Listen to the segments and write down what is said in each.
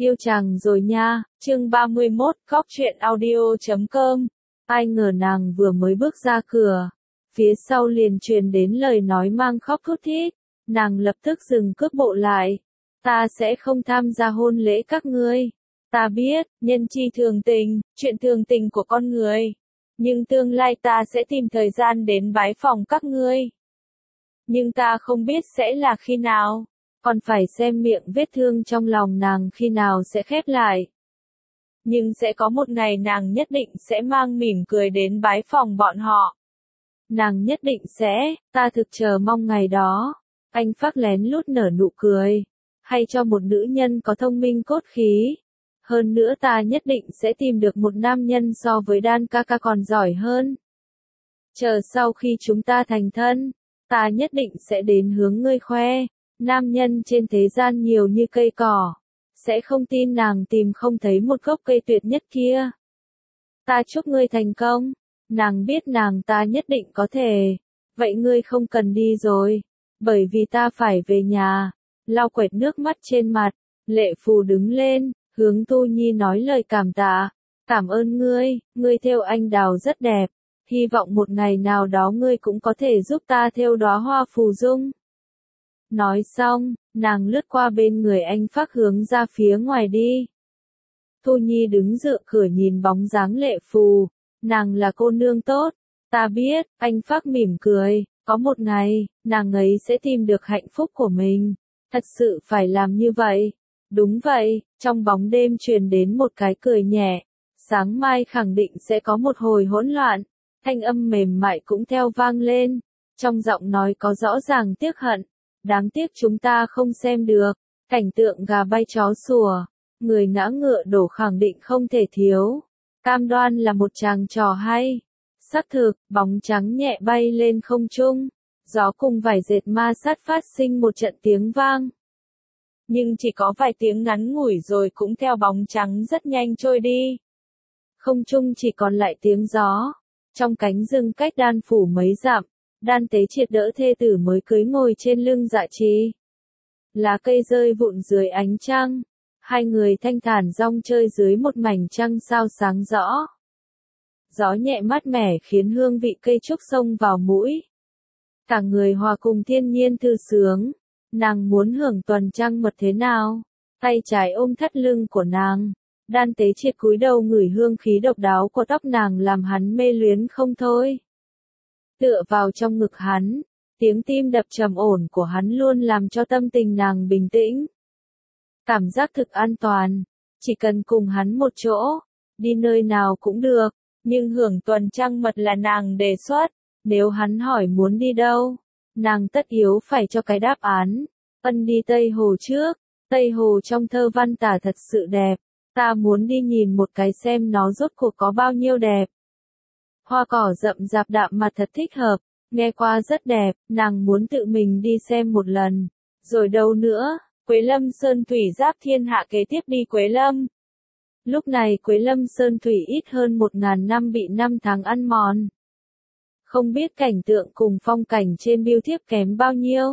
Yêu chàng rồi nha, chương 31, Cóc truyện audio.com. Ai ngờ nàng vừa mới bước ra cửa, phía sau liền truyền đến lời nói mang khóc thút thít, nàng lập tức dừng cước bộ lại. Ta sẽ không tham gia hôn lễ các ngươi. Ta biết, nhân chi thường tình, chuyện thường tình của con người. Nhưng tương lai ta sẽ tìm thời gian đến bái phòng các ngươi. Nhưng ta không biết sẽ là khi nào. Còn phải xem miệng vết thương trong lòng nàng khi nào sẽ khép lại. Nhưng sẽ có một ngày nàng nhất định sẽ mang mỉm cười đến bái phòng bọn họ. Nàng nhất định sẽ, ta thực chờ mong ngày đó. Anh Phác lén lút nở nụ cười. Hay cho một nữ nhân có thông minh cốt khí. Hơn nữa ta nhất định sẽ tìm được một nam nhân so với Đan ca ca còn giỏi hơn. Chờ sau khi chúng ta thành thân, ta nhất định sẽ đến hướng ngươi khoe. Nam nhân trên thế gian nhiều như cây cỏ. Sẽ không tin nàng tìm không thấy một gốc cây tuyệt nhất kia. Ta chúc ngươi thành công. Nàng biết nàng ta nhất định có thể. Vậy ngươi không cần đi rồi. Bởi vì ta phải về nhà. Lau quệt nước mắt trên mặt. Lệ Phù đứng lên, hướng Tu Nhi nói lời cảm tạ. Cảm ơn ngươi thêu anh đào rất đẹp. Hy vọng một ngày nào đó ngươi cũng có thể giúp ta thêu đóa hoa phù dung. Nói xong, nàng lướt qua bên người anh Phác hướng ra phía ngoài đi. Thu Nhi đứng dựa cửa nhìn bóng dáng Lệ Phù. Nàng là cô nương tốt. Ta biết, anh Phác mỉm cười. Có một ngày, nàng ấy sẽ tìm được hạnh phúc của mình. Thật sự phải làm như vậy. Đúng vậy, trong bóng đêm truyền đến một cái cười nhẹ. Sáng mai khẳng định sẽ có một hồi hỗn loạn. Thanh âm mềm mại cũng theo vang lên. Trong giọng nói có rõ ràng tiếc hận. Đáng tiếc chúng ta không xem được. Cảnh tượng gà bay chó sủa. Người ngã ngựa đổ khẳng định không thể thiếu. Cam đoan là một chàng trò hay. Xác thực, bóng trắng nhẹ bay lên không trung. Gió cùng vải dệt ma sát phát sinh một trận tiếng vang. Nhưng chỉ có vài tiếng ngắn ngủi rồi cũng theo bóng trắng rất nhanh trôi đi. Không trung chỉ còn lại tiếng gió. Trong cánh rừng cách Đan phủ mấy dặm. Đan Tế Triệt đỡ thê tử mới cưới ngồi trên lưng Dạ Trì. Lá cây rơi vụn dưới ánh trăng. Hai người thanh thản rong chơi dưới một mảnh trăng sao sáng rõ. Gió nhẹ mát mẻ khiến hương vị cây trúc xông vào mũi. Cả người hòa cùng thiên nhiên thư sướng. Nàng muốn hưởng tuần trăng mật thế nào? Tay trái ôm thắt lưng của nàng. Đan Tế Triệt cúi đầu ngửi hương khí độc đáo của tóc nàng làm hắn mê luyến không thôi. Tựa vào trong ngực hắn, tiếng tim đập trầm ổn của hắn luôn làm cho tâm tình nàng bình tĩnh. Cảm giác thực an toàn, chỉ cần cùng hắn một chỗ, đi nơi nào cũng được, nhưng hưởng tuần trăng mật là nàng đề xuất, nếu hắn hỏi muốn đi đâu, nàng tất yếu phải cho cái đáp án. Ân, đi Tây Hồ trước, Tây Hồ trong thơ văn tả thật sự đẹp, ta muốn đi nhìn một cái xem nó rốt cuộc có bao nhiêu đẹp. Hoa cỏ rậm rạp đạm mặt thật thích hợp, nghe qua rất đẹp, nàng muốn tự mình đi xem một lần. Rồi đâu nữa, Quế Lâm Sơn Thủy giáp thiên hạ kế tiếp đi Quế Lâm. Lúc này Quế Lâm Sơn Thủy ít hơn 1000 năm bị 5 tháng ăn mòn. Không biết cảnh tượng cùng phong cảnh trên bưu thiếp kém bao nhiêu.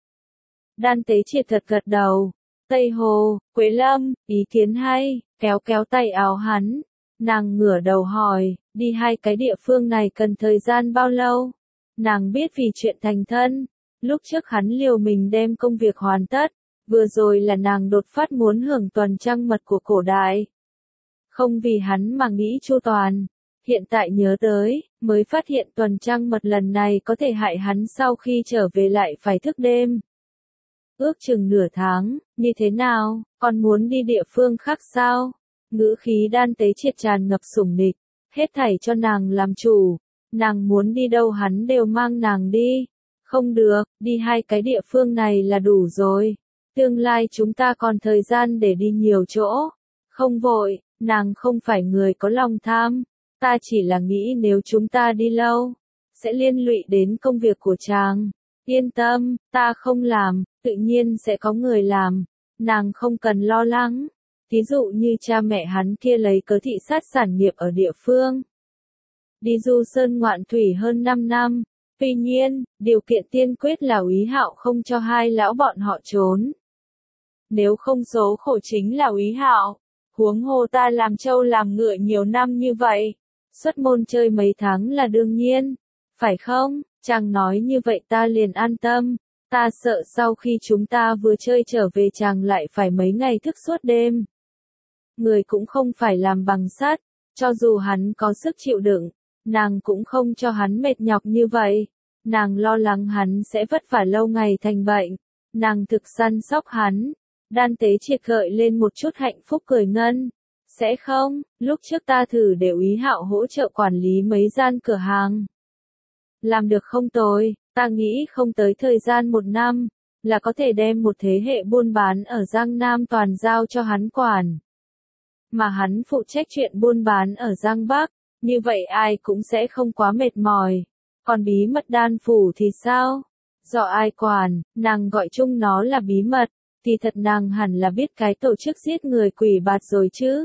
Đan Tế Triệt thật gật đầu. Tây Hồ, Quế Lâm, ý kiến hay, kéo kéo tay áo hắn. Nàng ngửa đầu hỏi, đi hai cái địa phương này cần thời gian bao lâu? Nàng biết vì chuyện thành thân, lúc trước hắn liều mình đem công việc hoàn tất, vừa rồi là nàng đột phát muốn hưởng tuần trăng mật của cổ đại. Không vì hắn mà nghĩ chu toàn, hiện tại nhớ tới, mới phát hiện tuần trăng mật lần này có thể hại hắn sau khi trở về lại phải thức đêm. Ước chừng nửa tháng, như thế nào, còn muốn đi địa phương khác sao? Ngữ khí Đan Tế Triệt tràn ngập sủng nịch, hết thảy cho nàng làm chủ, nàng muốn đi đâu hắn đều mang nàng đi. Không được, đi hai cái địa phương này là đủ rồi. Tương lai chúng ta còn thời gian để đi nhiều chỗ. Không vội, nàng không phải người có lòng tham, ta chỉ là nghĩ nếu chúng ta đi lâu, sẽ liên lụy đến công việc của chàng. Yên tâm, ta không làm, tự nhiên sẽ có người làm, nàng không cần lo lắng. Ví dụ như cha mẹ hắn kia lấy cớ thị sát sản nghiệp ở địa phương. Đi du sơn ngoạn thủy hơn 5 năm, tuy nhiên, điều kiện tiên quyết là Úy Hạo không cho hai lão bọn họ trốn. nếu không số khổ chính là Úy Hạo. Huống hồ ta làm trâu làm ngựa nhiều năm như vậy, xuất môn chơi mấy tháng là đương nhiên, phải không? Chàng nói như vậy ta liền an tâm, ta sợ sau khi chúng ta vừa chơi trở về chàng lại phải mấy ngày thức suốt đêm. Người cũng không phải làm bằng sắt, cho dù hắn có sức chịu đựng, nàng cũng không cho hắn mệt nhọc như vậy. Nàng lo lắng hắn sẽ vất vả lâu ngày thành bệnh, nàng thực săn sóc hắn. Đan Tế Triệt gợi lên một chút hạnh phúc cười ngân. Sẽ không, lúc trước ta thử để Úy Hạo hỗ trợ quản lý mấy gian cửa hàng. Làm được không tồi, ta nghĩ không tới thời gian 1 năm, là có thể đem một thế hệ buôn bán ở Giang Nam toàn giao cho hắn quản. Mà hắn phụ trách chuyện buôn bán ở Giang Bắc, như vậy ai cũng sẽ không quá mệt mỏi. Còn bí mật đan phủ thì sao? Do ai quản, nàng gọi chung nó là bí mật, thì thật nàng hẳn là biết cái tổ chức giết người quỷ bạt rồi chứ.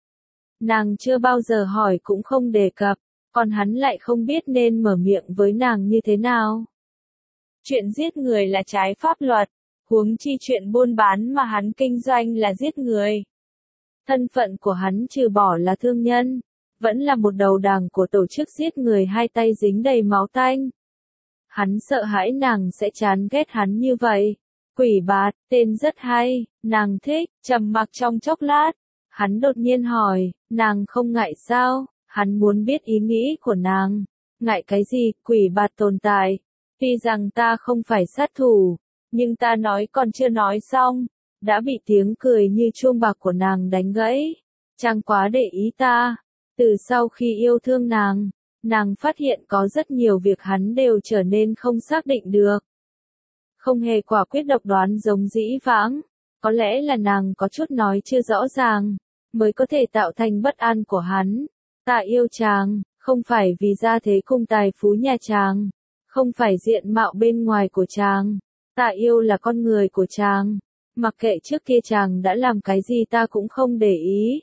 Nàng chưa bao giờ hỏi cũng không đề cập, còn hắn lại không biết nên mở miệng với nàng như thế nào. Chuyện giết người là trái pháp luật, huống chi chuyện buôn bán mà hắn kinh doanh là giết người. Thân phận của hắn trừ bỏ là thương nhân, vẫn là một đầu đảng của tổ chức giết người hai tay dính đầy máu tanh. Hắn sợ hãi nàng sẽ chán ghét hắn như vậy. Quỷ bạt, tên rất hay, nàng thích, trầm mặc trong chốc lát. Hắn đột nhiên hỏi, nàng không ngại sao? Hắn muốn biết ý nghĩ của nàng. Ngại cái gì, quỷ bạt tồn tại. Tuy rằng ta không phải sát thủ, nhưng ta nói còn chưa nói xong, đã bị tiếng cười như chuông bạc của nàng đánh gãy. Chàng quá để ý ta. Từ sau khi yêu thương nàng phát hiện có rất nhiều việc hắn đều trở nên không xác định được. Không hề quả quyết độc đoán giống dĩ vãng, có lẽ là nàng có chút nói chưa rõ ràng, mới có thể tạo thành bất an của hắn. Ta yêu chàng, không phải vì gia thế cùng tài phú nhà chàng, không phải diện mạo bên ngoài của chàng, ta yêu là con người của chàng, mặc kệ trước kia chàng đã làm cái gì ta cũng không để ý.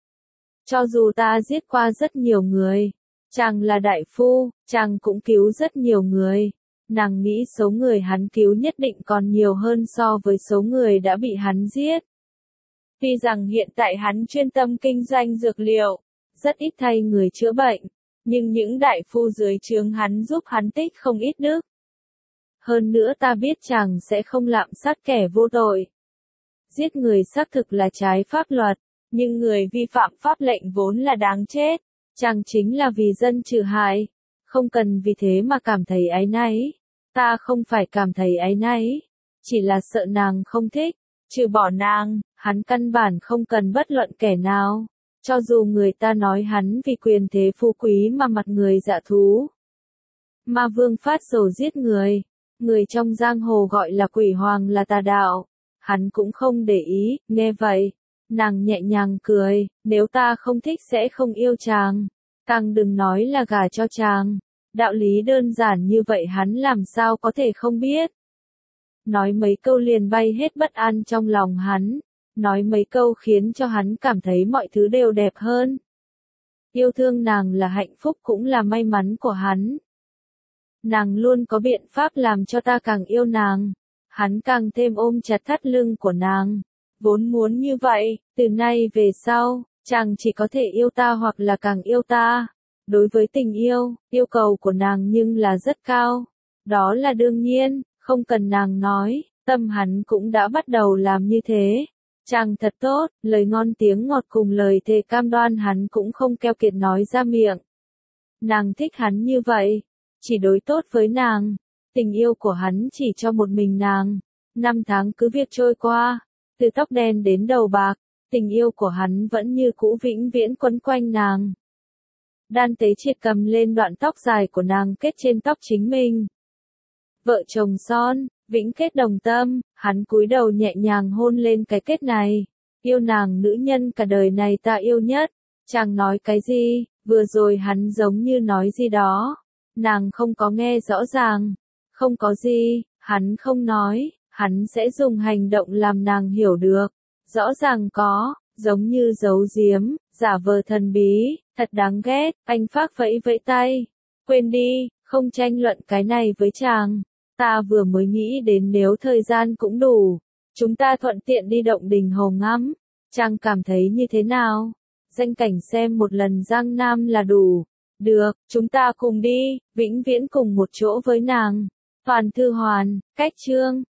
Cho dù ta giết qua rất nhiều người, chàng là đại phu, chàng cũng cứu rất nhiều người. Nàng nghĩ số người hắn cứu nhất định còn nhiều hơn so với số người đã bị hắn giết. Tuy rằng hiện tại hắn chuyên tâm kinh doanh dược liệu, rất ít thay người chữa bệnh, nhưng những đại phu dưới trướng hắn giúp hắn tích không ít đức. Hơn nữa ta biết chàng sẽ không lạm sát kẻ vô tội. Giết người xác thực là trái pháp luật, nhưng người vi phạm pháp lệnh vốn là đáng chết. Chàng chính là vì dân trừ hại, không cần vì thế mà cảm thấy áy náy. Ta không phải cảm thấy áy náy, chỉ là sợ nàng không thích. Trừ bỏ nàng, hắn căn bản không cần bất luận kẻ nào. Cho dù người ta nói hắn vì quyền thế phú quý mà mặt người dạ thú. Ma vương phát sầu giết người, người trong giang hồ gọi là quỷ hoàng là tà đạo. Hắn cũng không để ý, nghe vậy. Nàng nhẹ nhàng cười, nếu ta không thích sẽ không yêu chàng. Càng đừng nói là gả cho chàng. Đạo lý đơn giản như vậy hắn làm sao có thể không biết. Nói mấy câu liền bay hết bất an trong lòng hắn. Nói mấy câu khiến cho hắn cảm thấy mọi thứ đều đẹp hơn. Yêu thương nàng là hạnh phúc cũng là may mắn của hắn. Nàng luôn có biện pháp làm cho ta càng yêu nàng. Hắn càng thêm ôm chặt thắt lưng của nàng. Vốn muốn như vậy, từ nay về sau, chàng chỉ có thể yêu ta hoặc là càng yêu ta. Đối với tình yêu, yêu cầu của nàng nhưng là rất cao. Đó là đương nhiên, không cần nàng nói, tâm hắn cũng đã bắt đầu làm như thế. Chàng thật tốt, lời ngon tiếng ngọt cùng lời thề cam đoan hắn cũng không keo kiệt nói ra miệng. Nàng thích hắn như vậy, chỉ đối tốt với nàng. Tình yêu của hắn chỉ cho một mình nàng. 5 tháng cứ việc trôi qua, từ tóc đen đến đầu bạc, tình yêu của hắn vẫn như cũ vĩnh viễn quấn quanh nàng. Đan Tế Triệt cầm lên đoạn tóc dài của nàng kết trên tóc chính mình. Vợ chồng son, vĩnh kết đồng tâm, hắn cúi đầu nhẹ nhàng hôn lên cái kết này. Yêu nàng nữ nhân cả đời này ta yêu nhất. Chàng nói cái gì, vừa rồi hắn giống như nói gì đó. Nàng không có nghe rõ ràng. Không có gì, hắn không nói, hắn sẽ dùng hành động làm nàng hiểu được. Rõ ràng có, giống như giấu giếm, giả vờ thần bí, thật đáng ghét. Anh Phác vẫy vẫy tay. Quên đi, không tranh luận cái này với chàng. Ta vừa mới nghĩ đến nếu thời gian cũng đủ, Chúng ta thuận tiện đi Động Đình Hồ ngắm. Chàng cảm thấy như thế nào? Danh cảnh xem một lần Giang Nam là đủ. Được, chúng ta cùng đi, vĩnh viễn cùng một chỗ với nàng. Hoàn Thư Hoàn, cách chương.